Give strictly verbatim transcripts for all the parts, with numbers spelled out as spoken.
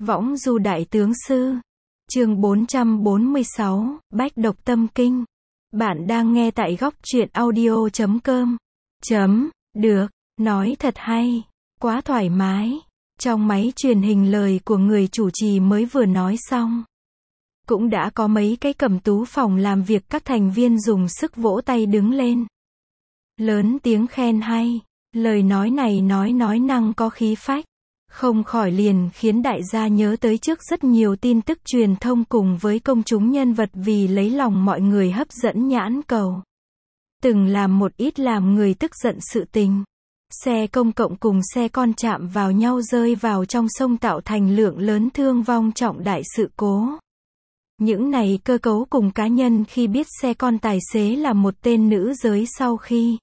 Võng du đại tướng sư. Chương bốn trăm bốn mươi sáu, Bách độc tâm kinh. Bạn đang nghe tại góc truyện audio chấm com. Chấm, được, nói thật hay, quá thoải mái. Trong máy truyền hình lời của người chủ trì mới vừa nói xong. Cũng đã có mấy cái cầm tú phòng làm việc các thành viên dùng sức vỗ tay đứng lên. Lớn tiếng khen hay, lời nói này nói nói năng có khí phách. Không khỏi liền khiến đại gia nhớ tới trước rất nhiều tin tức truyền thông cùng với công chúng nhân vật vì lấy lòng mọi người hấp dẫn nhãn cầu. Từng làm một ít làm người tức giận sự tình. Xe công cộng cùng xe con chạm vào nhau rơi vào trong sông tạo thành lượng lớn thương vong trọng đại sự cố. Những này cơ cấu cùng cá nhân khi biết xe con tài xế là một tên nữ giới sau khi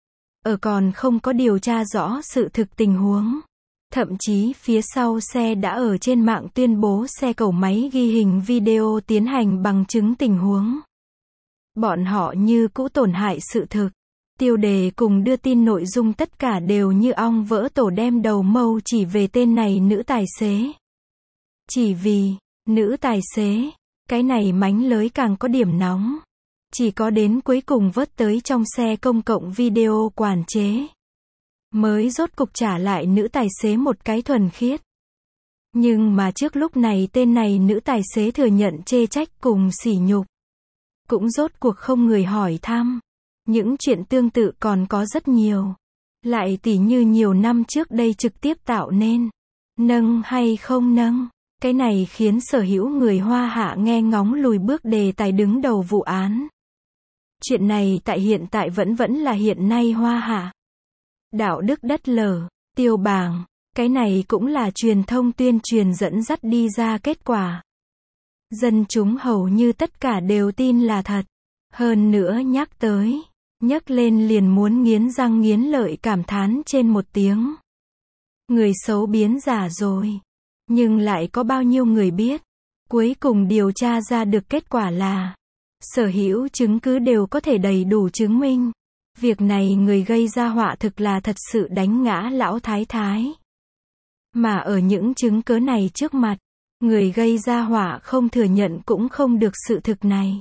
ở còn không có điều tra rõ sự thực tình huống. Thậm chí phía sau xe đã ở trên mạng tuyên bố xe cầu máy ghi hình video tiến hành bằng chứng tình huống. Bọn họ như cũ tổn hại sự thực. Tiêu đề cùng đưa tin nội dung tất cả đều như ong vỡ tổ đem đầu mâu chỉ về tên này nữ tài xế. Chỉ vì, nữ tài xế, cái này mánh lới càng có điểm nóng. Chỉ có đến cuối cùng vớt tới trong xe công cộng video quản chế. Mới rốt cục trả lại nữ tài xế một cái thuần khiết. Nhưng mà trước lúc này tên này nữ tài xế thừa nhận chê trách cùng sỉ nhục. Cũng rốt cuộc không người hỏi thăm. Những chuyện tương tự còn có rất nhiều. Lại tỉ như nhiều năm trước đây trực tiếp tạo nên. Nâng hay không nâng. Cái này khiến sở hữu người Hoa Hạ nghe ngóng lùi bước đề tài đứng đầu vụ án. Chuyện này tại hiện tại vẫn vẫn là hiện nay Hoa Hạ. Đạo đức đất lở, tiêu bảng, cái này cũng là truyền thông tuyên truyền dẫn dắt đi ra kết quả. Dân chúng hầu như tất cả đều tin là thật. Hơn nữa nhắc tới, nhắc lên liền muốn nghiến răng nghiến lợi cảm thán trên một tiếng. Người xấu biến giả rồi. Nhưng lại có bao nhiêu người biết. Cuối cùng điều tra ra được kết quả là sở hữu chứng cứ đều có thể đầy đủ chứng minh. Việc này người gây ra họa thực là thật sự đánh ngã lão thái thái. Mà ở những chứng cớ này trước mặt, người gây ra họa không thừa nhận cũng không được sự thực này.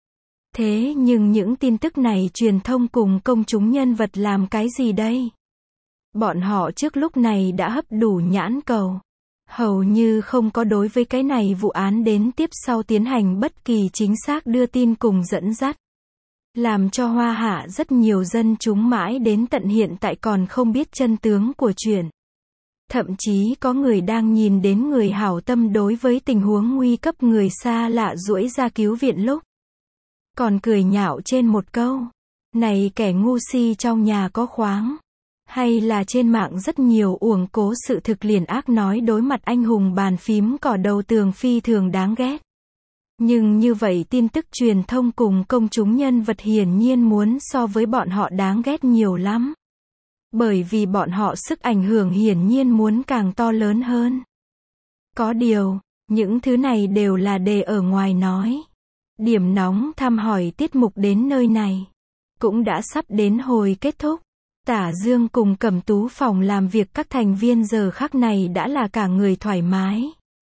Thế nhưng những tin tức này truyền thông cùng công chúng nhân vật làm cái gì đây? Bọn họ trước lúc này đã hấp đủ nhãn cầu. Hầu như không có đối với cái này vụ án đến tiếp sau tiến hành bất kỳ chính xác đưa tin cùng dẫn dắt. Làm cho Hoa Hạ rất nhiều dân chúng mãi đến tận hiện tại còn không biết chân tướng của chuyện. Thậm chí có người đang nhìn đến người hảo tâm đối với tình huống nguy cấp người xa lạ duỗi ra cứu viện lúc. Còn cười nhạo trên một câu. Này kẻ ngu si trong nhà có khoáng. Hay là trên mạng rất nhiều uổng cố sự thực liền ác nói đối mặt anh hùng bàn phím cỏ đầu tường phi thường đáng ghét. Nhưng như vậy tin tức truyền thông cùng công chúng nhân vật hiển nhiên muốn so với bọn họ đáng ghét nhiều lắm. Bởi vì bọn họ sức ảnh hưởng hiển nhiên muốn càng to lớn hơn. Có điều, những thứ này đều là đề ở ngoài nói. Điểm nóng thăm hỏi tiết mục đến nơi này. Cũng đã sắp đến hồi kết thúc. Tả Dương cùng Cẩm Tú phòng làm việc các thành viên giờ khắc này đã là cả người thoải mái.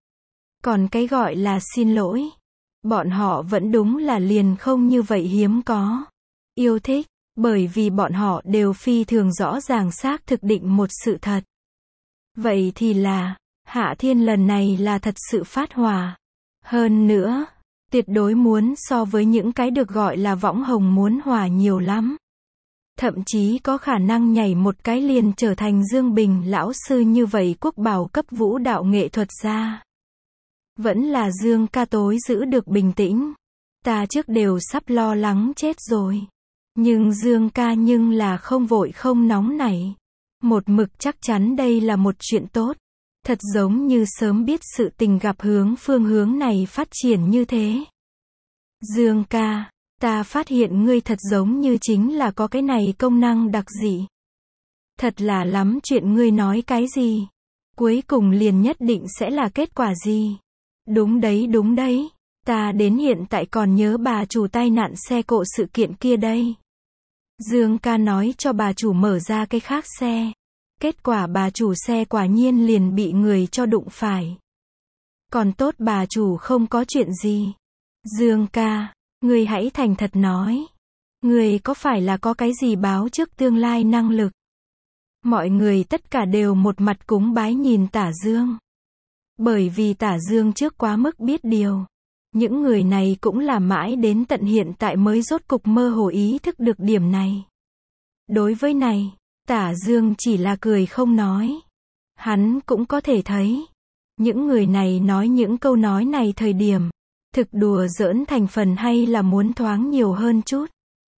Còn cái gọi là xin lỗi. Bọn họ vẫn đúng là liền không như vậy hiếm có. Yêu thích, bởi vì bọn họ đều phi thường rõ ràng xác thực định một sự thật. Vậy thì là, Hạ Thiên lần này là thật sự phát hỏa. Hơn nữa, tuyệt đối muốn so với những cái được gọi là võng hồng muốn hỏa nhiều lắm. Thậm chí có khả năng nhảy một cái liền trở thành Dương Bình lão sư như vậy quốc bảo cấp vũ đạo nghệ thuật gia. Vẫn là Dương ca tối giữ được bình tĩnh. Ta trước đều sắp lo lắng chết rồi. Nhưng Dương ca nhưng là không vội không nóng nảy. Một mực chắc chắn đây là một chuyện tốt. Thật giống như sớm biết sự tình gặp hướng phương hướng này phát triển như thế. Dương ca, ta phát hiện ngươi thật giống như chính là có cái này công năng đặc dị. Thật là lắm chuyện ngươi nói cái gì. Cuối cùng liền nhất định sẽ là kết quả gì. Đúng đấy đúng đấy, ta đến hiện tại còn nhớ bà chủ tai nạn xe cộ sự kiện kia đây. Dương ca nói cho bà chủ mở ra cái khác xe. Kết quả bà chủ xe quả nhiên liền bị người cho đụng phải. Còn tốt bà chủ không có chuyện gì. Dương ca, ngươi hãy thành thật nói. Ngươi có phải là có cái gì báo trước tương lai năng lực? Mọi người tất cả đều một mặt cúng bái nhìn Tả Dương. Bởi vì Tả Dương trước quá mức biết điều. Những người này cũng là mãi đến tận hiện tại mới rốt cục mơ hồ ý thức được điểm này. Đối với này, Tả Dương chỉ là cười không nói. Hắn cũng có thể thấy. Những người này nói những câu nói này thời điểm. Thực đùa giỡn thành phần hay là muốn thoáng nhiều hơn chút.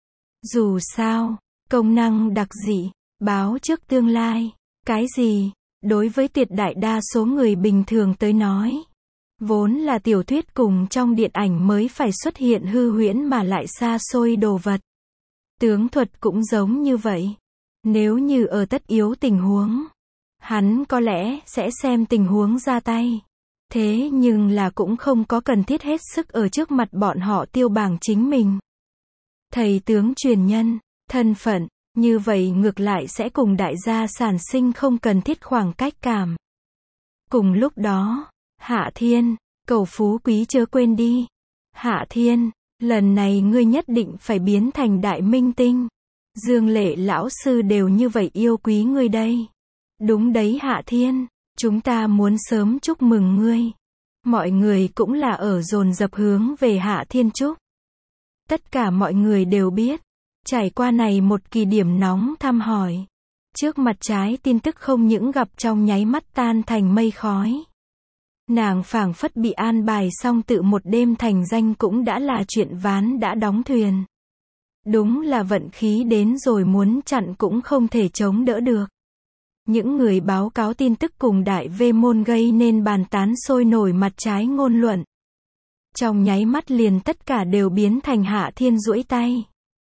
Dù sao, công năng đặc dị, báo trước tương lai. Cái gì? Đối với tuyệt đại đa số người bình thường tới nói. Vốn là tiểu thuyết cùng trong điện ảnh mới phải xuất hiện hư huyễn mà lại xa xôi đồ vật. Tướng thuật cũng giống như vậy. Nếu như ở tất yếu tình huống, hắn có lẽ sẽ xem tình huống ra tay. Thế nhưng là cũng không có cần thiết hết sức ở trước mặt bọn họ tiêu bảng chính mình. Thầy tướng truyền nhân, thân phận, như vậy ngược lại sẽ cùng đại gia sản sinh không cần thiết khoảng cách cảm. Cùng lúc đó, Hạ Thiên, cầu phú quý chớ quên đi. Hạ Thiên, lần này ngươi nhất định phải biến thành đại minh tinh. Dương Lệ lão sư đều như vậy yêu quý ngươi đây. Đúng đấy Hạ Thiên, chúng ta muốn sớm chúc mừng ngươi. Mọi người cũng là ở dồn dập hướng về Hạ Thiên chúc. Tất cả mọi người đều biết, trải qua này một kỳ điểm nóng thăm hỏi. Trước mặt trái tin tức không những gặp trong nháy mắt tan thành mây khói. Nàng phảng phất bị an bài xong tự một đêm thành danh cũng đã là chuyện ván đã đóng thuyền. Đúng là vận khí đến rồi muốn chặn cũng không thể chống đỡ được. Những người báo cáo tin tức cùng đại vê môn gây nên bàn tán sôi nổi mặt trái ngôn luận. Trong nháy mắt liền tất cả đều biến thành Hạ Thiên duỗi tay.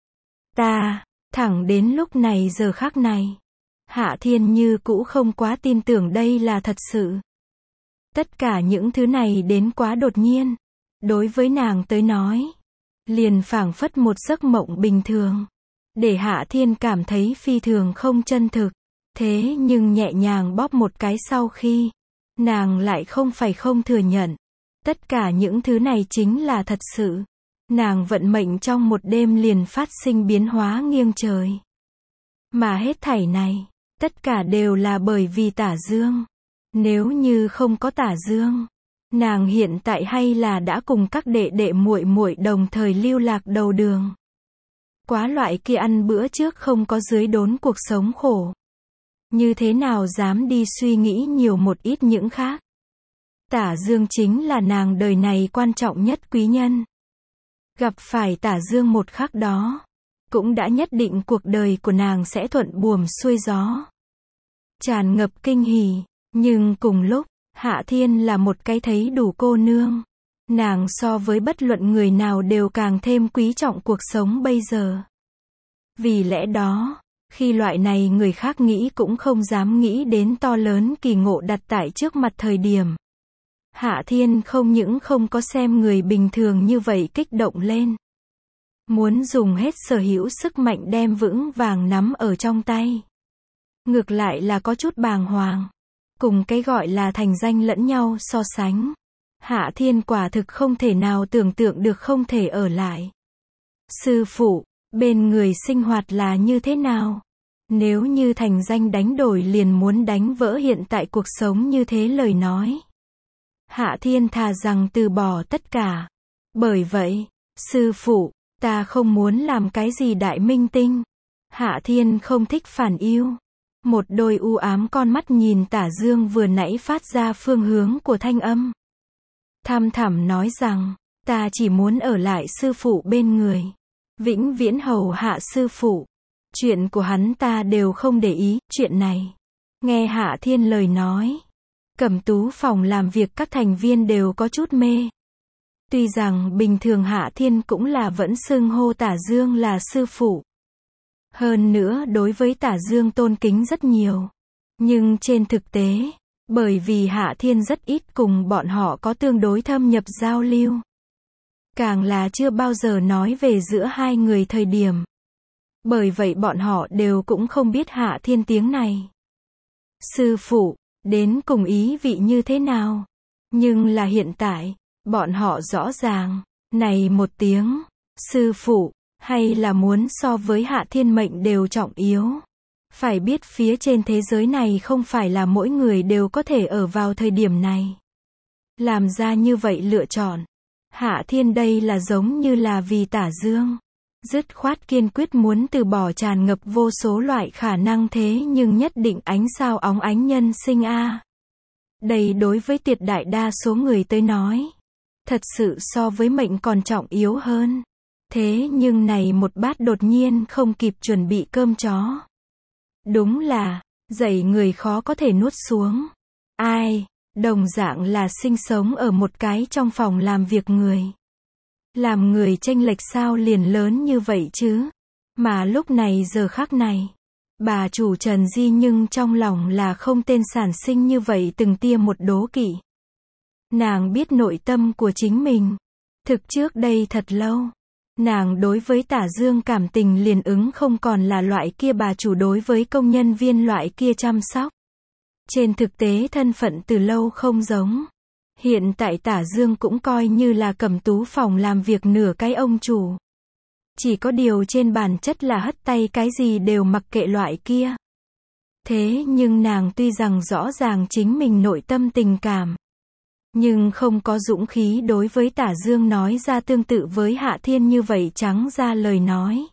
Ta, thẳng đến lúc này giờ khắc này. Hạ Thiên như cũ không quá tin tưởng đây là thật sự. Tất cả những thứ này đến quá đột nhiên. Đối với nàng tới nói. Liền phảng phất một giấc mộng bình thường. Để Hạ Thiên cảm thấy phi thường không chân thực. Thế nhưng nhẹ nhàng bóp một cái sau khi. Nàng lại không phải không thừa nhận. Tất cả những thứ này chính là thật sự. Nàng vận mệnh trong một đêm liền phát sinh biến hóa nghiêng trời. Mà hết thảy này, tất cả đều là bởi vì Tả Dương. Nếu như không có Tả Dương, nàng hiện tại hay là đã cùng các đệ đệ muội muội đồng thời lưu lạc đầu đường. Quá loại kia ăn bữa trước không có dưới đốn cuộc sống khổ. Như thế nào dám đi suy nghĩ nhiều một ít những khác. Tả Dương chính là nàng đời này quan trọng nhất quý nhân. Gặp phải Tả Dương một khắc đó, cũng đã nhất định cuộc đời của nàng sẽ thuận buồm xuôi gió. Tràn ngập kinh hỉ, nhưng cùng lúc, Hạ Thiên là một cái thấy đủ cô nương. Nàng so với bất luận người nào đều càng thêm quý trọng cuộc sống bây giờ. Vì lẽ đó, khi loại này người khác nghĩ cũng không dám nghĩ đến to lớn kỳ ngộ đặt tại trước mặt thời điểm. Hạ Thiên không những không có xem người bình thường như vậy kích động lên. Muốn dùng hết sở hữu sức mạnh đem vững vàng nắm ở trong tay. Ngược lại là có chút bàng hoàng. Cùng cái gọi là thành danh lẫn nhau so sánh. Hạ Thiên quả thực không thể nào tưởng tượng được không thể ở lại. Sư phụ, bên người sinh hoạt là như thế nào? Nếu như thành danh đánh đổi liền muốn đánh vỡ hiện tại cuộc sống như thế lời nói. Hạ Thiên thà rằng từ bỏ tất cả. Bởi vậy, sư phụ, ta không muốn làm cái gì đại minh tinh. Hạ Thiên không thích phản yêu. Một đôi u ám con mắt nhìn Tả Dương vừa nãy phát ra phương hướng của thanh âm. Thăm thẳm nói rằng, ta chỉ muốn ở lại sư phụ bên người. Vĩnh viễn hầu hạ sư phụ. Chuyện của hắn ta đều không để ý, chuyện này. Nghe Hạ Thiên lời nói. Cẩm tú phòng làm việc các thành viên đều có chút mê. Tuy rằng bình thường Hạ Thiên cũng là vẫn xưng hô Tả Dương là sư phụ. Hơn nữa đối với Tả Dương tôn kính rất nhiều. Nhưng trên thực tế, bởi vì Hạ Thiên rất ít cùng bọn họ có tương đối thâm nhập giao lưu. Càng là chưa bao giờ nói về giữa hai người thời điểm. Bởi vậy bọn họ đều cũng không biết Hạ Thiên tiếng này. Sư phụ, đến cùng ý vị như thế nào? Nhưng là hiện tại, bọn họ rõ ràng, này một tiếng, sư phụ, hay là muốn so với Hạ Thiên mệnh đều trọng yếu. Phải biết phía trên thế giới này không phải là mỗi người đều có thể ở vào thời điểm này. Làm ra như vậy lựa chọn. Hạ Thiên đây là giống như là vì Tả Dương. Dứt khoát kiên quyết muốn từ bỏ tràn ngập vô số loại khả năng thế nhưng nhất định ánh sao óng ánh nhân sinh a. Đây đối với tuyệt đại đa số người tới nói. Thật sự so với mệnh còn trọng yếu hơn. Thế nhưng này một bát đột nhiên không kịp chuẩn bị cơm chó. Đúng là, dậy người khó có thể nuốt xuống. Ai, đồng dạng là sinh sống ở một cái trong phòng làm việc người. Làm người chênh lệch sao liền lớn như vậy chứ. Mà lúc này giờ khắc này, bà chủ Trần Di nhưng trong lòng là không tên sản sinh như vậy từng tia một đố kỵ. Nàng biết nội tâm của chính mình. Thực trước đây thật lâu. Nàng đối với Tả Dương cảm tình liền ứng không còn là loại kia bà chủ đối với công nhân viên loại kia chăm sóc. Trên thực tế thân phận từ lâu không giống. Hiện tại Tả Dương cũng coi như là Cẩm Tú phòng làm việc nửa cái ông chủ. Chỉ có điều trên bản chất là hất tay cái gì đều mặc kệ loại kia. Thế nhưng nàng tuy rằng rõ ràng chính mình nội tâm tình cảm. Nhưng không có dũng khí đối với Tả Dương nói ra tương tự với Hạ Thiên như vậy trắng ra lời nói.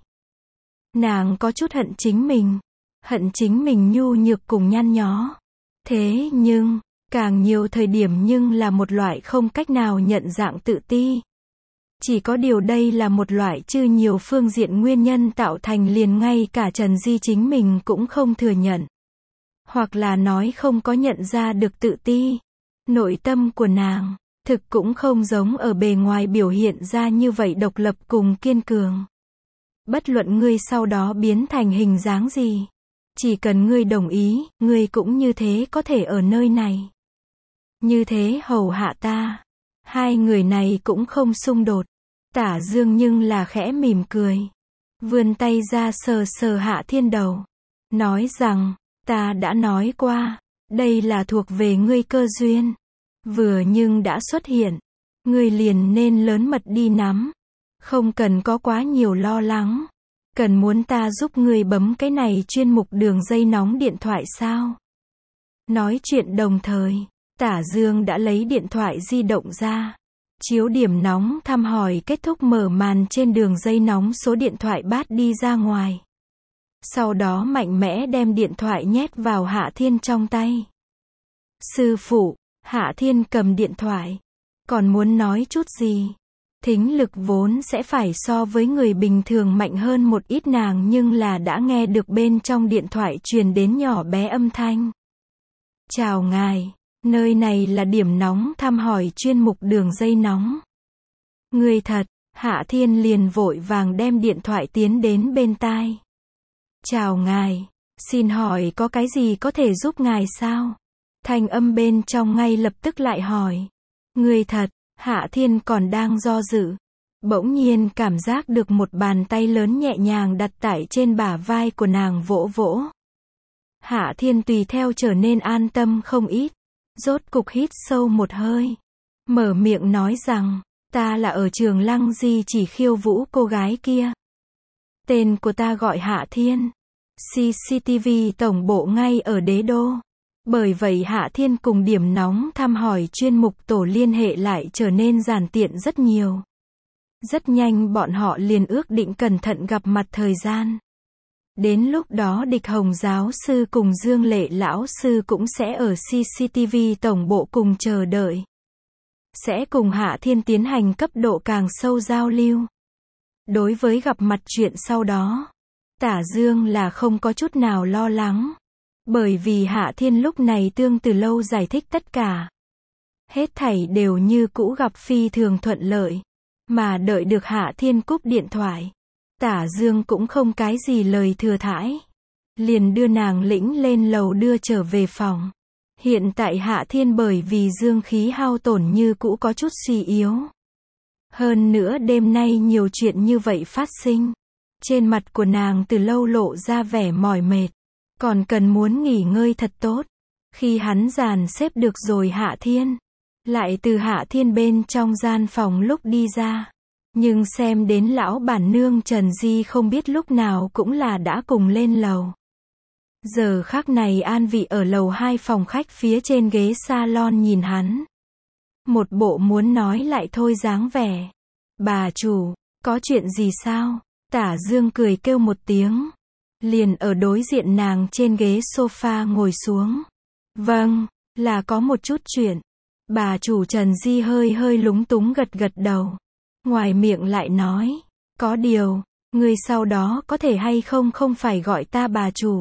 Nàng có chút hận chính mình. Hận chính mình nhu nhược cùng nhăn nhó. Thế nhưng, càng nhiều thời điểm nhưng là một loại không cách nào nhận dạng tự ti. Chỉ có điều đây là một loại chư nhiều phương diện nguyên nhân tạo thành liền ngay cả Trần Di chính mình cũng không thừa nhận. Hoặc là nói không có nhận ra được tự ti. Nội tâm của nàng, thực cũng không giống ở bề ngoài biểu hiện ra như vậy độc lập cùng kiên cường. Bất luận ngươi sau đó biến thành hình dáng gì. Chỉ cần ngươi đồng ý, ngươi cũng như thế có thể ở nơi này. Như thế hầu hạ ta. Hai người này cũng không xung đột. Tả Dương nhưng là khẽ mỉm cười. Vươn tay ra sờ sờ Hạ Thiên đầu. Nói rằng, ta đã nói qua. Đây là thuộc về ngươi cơ duyên. Vừa nhưng đã xuất hiện. Ngươi liền nên lớn mật đi nắm. Không cần có quá nhiều lo lắng. Cần muốn ta giúp ngươi bấm cái này chuyên mục đường dây nóng điện thoại sao? Nói chuyện đồng thời, Tả Dương đã lấy điện thoại di động ra. Chiếu điểm nóng thăm hỏi kết thúc mở màn trên đường dây nóng số điện thoại bát đi ra ngoài. Sau đó mạnh mẽ đem điện thoại nhét vào Hạ Thiên trong tay. Sư phụ, Hạ Thiên cầm điện thoại. Còn muốn nói chút gì? Thính lực vốn sẽ phải so với người bình thường mạnh hơn một ít nàng nhưng là đã nghe được bên trong điện thoại truyền đến nhỏ bé âm thanh. Chào ngài, nơi này là điểm nóng thăm hỏi chuyên mục đường dây nóng. Người thật, Hạ Thiên liền vội vàng đem điện thoại tiến đến bên tai. Chào ngài, xin hỏi có cái gì có thể giúp ngài sao? Thanh âm bên trong ngay lập tức lại hỏi. Người thật, Hạ Thiên còn đang do dự. Bỗng nhiên cảm giác được một bàn tay lớn nhẹ nhàng đặt tại trên bả vai của nàng vỗ vỗ. Hạ Thiên tùy theo trở nên an tâm không ít. Rốt cục hít sâu một hơi. Mở miệng nói rằng, ta là ở trường Lăng Di chỉ khiêu vũ cô gái kia. Tên của ta gọi Hạ Thiên. xê xê tê vê tổng bộ ngay ở Đế Đô. Bởi vậy Hạ Thiên cùng điểm nóng thăm hỏi chuyên mục tổ liên hệ lại trở nên giản tiện rất nhiều. Rất nhanh bọn họ liền ước định cẩn thận gặp mặt thời gian. Đến lúc đó Địch Hồng giáo sư cùng Dương Lệ lão sư cũng sẽ ở xê xê tê vê tổng bộ cùng chờ đợi. Sẽ cùng Hạ Thiên tiến hành cấp độ càng sâu giao lưu. Đối với gặp mặt chuyện sau đó, Tả Dương là không có chút nào lo lắng. Bởi vì Hạ Thiên lúc này tương từ lâu giải thích tất cả. Hết thảy đều như cũ gặp phi thường thuận lợi. Mà đợi được Hạ Thiên cúp điện thoại. Tả Dương cũng không cái gì lời thừa thãi. Liền đưa nàng lĩnh lên lầu đưa trở về phòng. Hiện tại Hạ Thiên bởi vì dương khí hao tổn như cũ có chút suy yếu. Hơn nữa đêm nay nhiều chuyện như vậy phát sinh. Trên mặt của nàng từ lâu lộ ra vẻ mỏi mệt. Còn cần muốn nghỉ ngơi thật tốt. Khi hắn dàn xếp được rồi Hạ Thiên lại từ Hạ Thiên bên trong gian phòng lúc đi ra. Nhưng xem đến lão bản nương Trần Di không biết lúc nào cũng là đã cùng lên lầu. Giờ khắc này an vị ở lầu hai phòng khách phía trên ghế salon nhìn hắn. Một bộ muốn nói lại thôi dáng vẻ. Bà chủ, có chuyện gì sao? Tả Dương cười kêu một tiếng. Liền ở đối diện nàng trên ghế sofa ngồi xuống. Vâng, là có một chút chuyện. Bà chủ Trần Di hơi hơi lúng túng gật gật đầu. Ngoài miệng lại nói. Có điều, người sau đó có thể hay không không phải gọi ta bà chủ.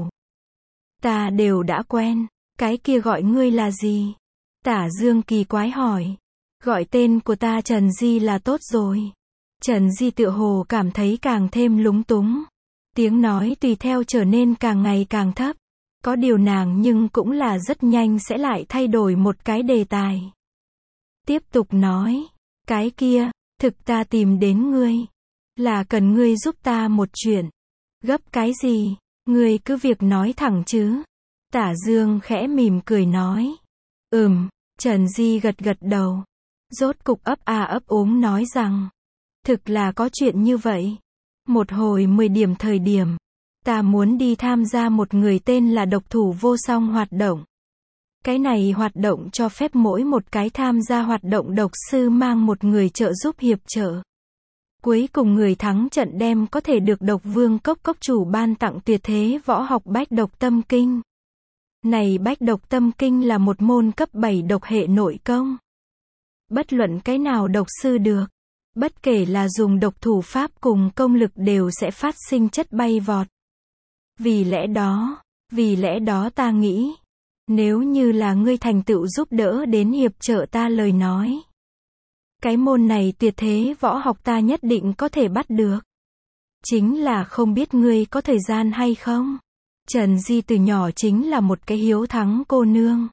Ta đều đã quen. Cái kia gọi ngươi là gì? Tả Dương kỳ quái hỏi. Gọi tên của ta Trần Di là tốt rồi. Trần Di tựa hồ cảm thấy càng thêm lúng túng. Tiếng nói tùy theo trở nên càng ngày càng thấp. Có điều nàng nhưng cũng là rất nhanh sẽ lại thay đổi một cái đề tài. Tiếp tục nói. Cái kia, thực ta tìm đến ngươi. Là cần ngươi giúp ta một chuyện. Gấp cái gì? Ngươi cứ việc nói thẳng chứ. Tả Dương khẽ mỉm cười nói. Ừm, Trần Di gật gật đầu. Rốt cục ấp a ấp úng nói rằng. Thực là có chuyện như vậy. Một hồi mười điểm thời điểm. Ta muốn đi tham gia một người tên là độc thủ vô song hoạt động. Cái này hoạt động cho phép mỗi một cái tham gia hoạt động độc sư mang một người trợ giúp hiệp trợ. Cuối cùng người thắng trận đem có thể được độc vương cốc cốc chủ ban tặng tuyệt thế võ học bách độc tâm kinh. Này bách độc tâm kinh là một môn cấp bảy độc hệ nội công. Bất luận cái nào độc sư được. Bất kể là dùng độc thủ pháp cùng công lực đều sẽ phát sinh chất bay vọt. Vì lẽ đó, vì lẽ đó ta nghĩ. Nếu như là ngươi thành tựu giúp đỡ đến hiệp trợ ta lời nói. Cái môn này tuyệt thế võ học ta nhất định có thể bắt được. Chính là không biết ngươi có thời gian hay không. Trần Di từ nhỏ chính là một cái hiếu thắng cô nương.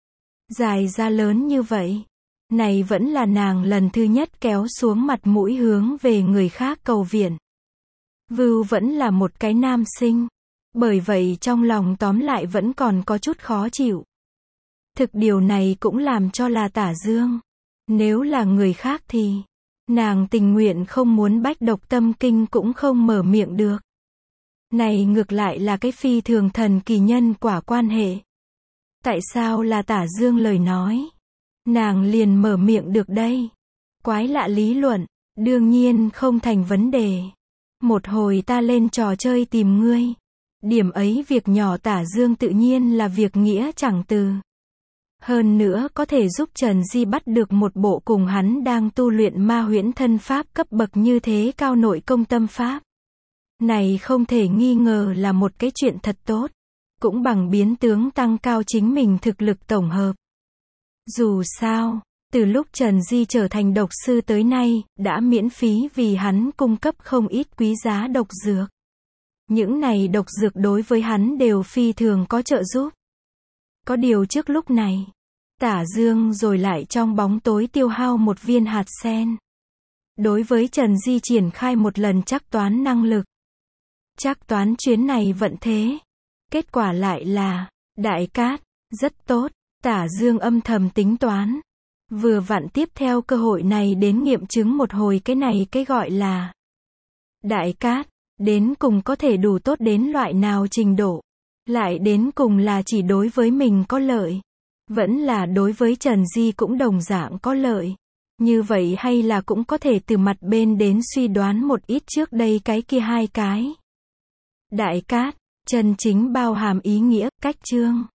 Dài ra lớn như vậy. Này vẫn là nàng lần thứ nhất kéo xuống mặt mũi hướng về người khác cầu viện. Vưu vẫn là một cái nam sinh. Bởi vậy trong lòng tóm lại vẫn còn có chút khó chịu. Thực điều này cũng làm cho là Tả Dương. Nếu là người khác thì, nàng tình nguyện không muốn bách độc tâm kinh cũng không mở miệng được. Này ngược lại là cái phi thường thần kỳ nhân quả quan hệ. Tại sao là Tả Dương lời nói? Nàng liền mở miệng được đây. Quái lạ lý luận, đương nhiên không thành vấn đề. Một hồi ta lên trò chơi tìm ngươi. Điểm ấy việc nhỏ Tả Dương tự nhiên là việc nghĩa chẳng từ. Hơn nữa có thể giúp Trần Di bắt được một bộ cùng hắn đang tu luyện ma huyễn thân pháp cấp bậc như thế cao nội công tâm pháp. Này không thể nghi ngờ là một cái chuyện thật tốt. Cũng bằng biến tướng tăng cao chính mình thực lực tổng hợp. Dù sao, từ lúc Trần Di trở thành độc sư tới nay, đã miễn phí vì hắn cung cấp không ít quý giá độc dược. Những này độc dược đối với hắn đều phi thường có trợ giúp. Có điều trước lúc này, Tả Dương rồi lại trong bóng tối tiêu hao một viên hạt sen. Đối với Trần Di triển khai một lần trắc toán năng lực. Trắc toán chuyến này vận thế. Kết quả lại là, đại cát, rất tốt, Tả Dương âm thầm tính toán. Vừa vặn tiếp theo cơ hội này đến nghiệm chứng một hồi cái này cái gọi là đại cát, đến cùng có thể đủ tốt đến loại nào trình độ. Lại đến cùng là chỉ đối với mình có lợi. Vẫn là đối với Trần Di cũng đồng dạng có lợi. Như vậy hay là cũng có thể từ mặt bên đến suy đoán một ít trước đây cái kia hai cái. Đại cát, chân chính bao hàm ý nghĩa, cách chương.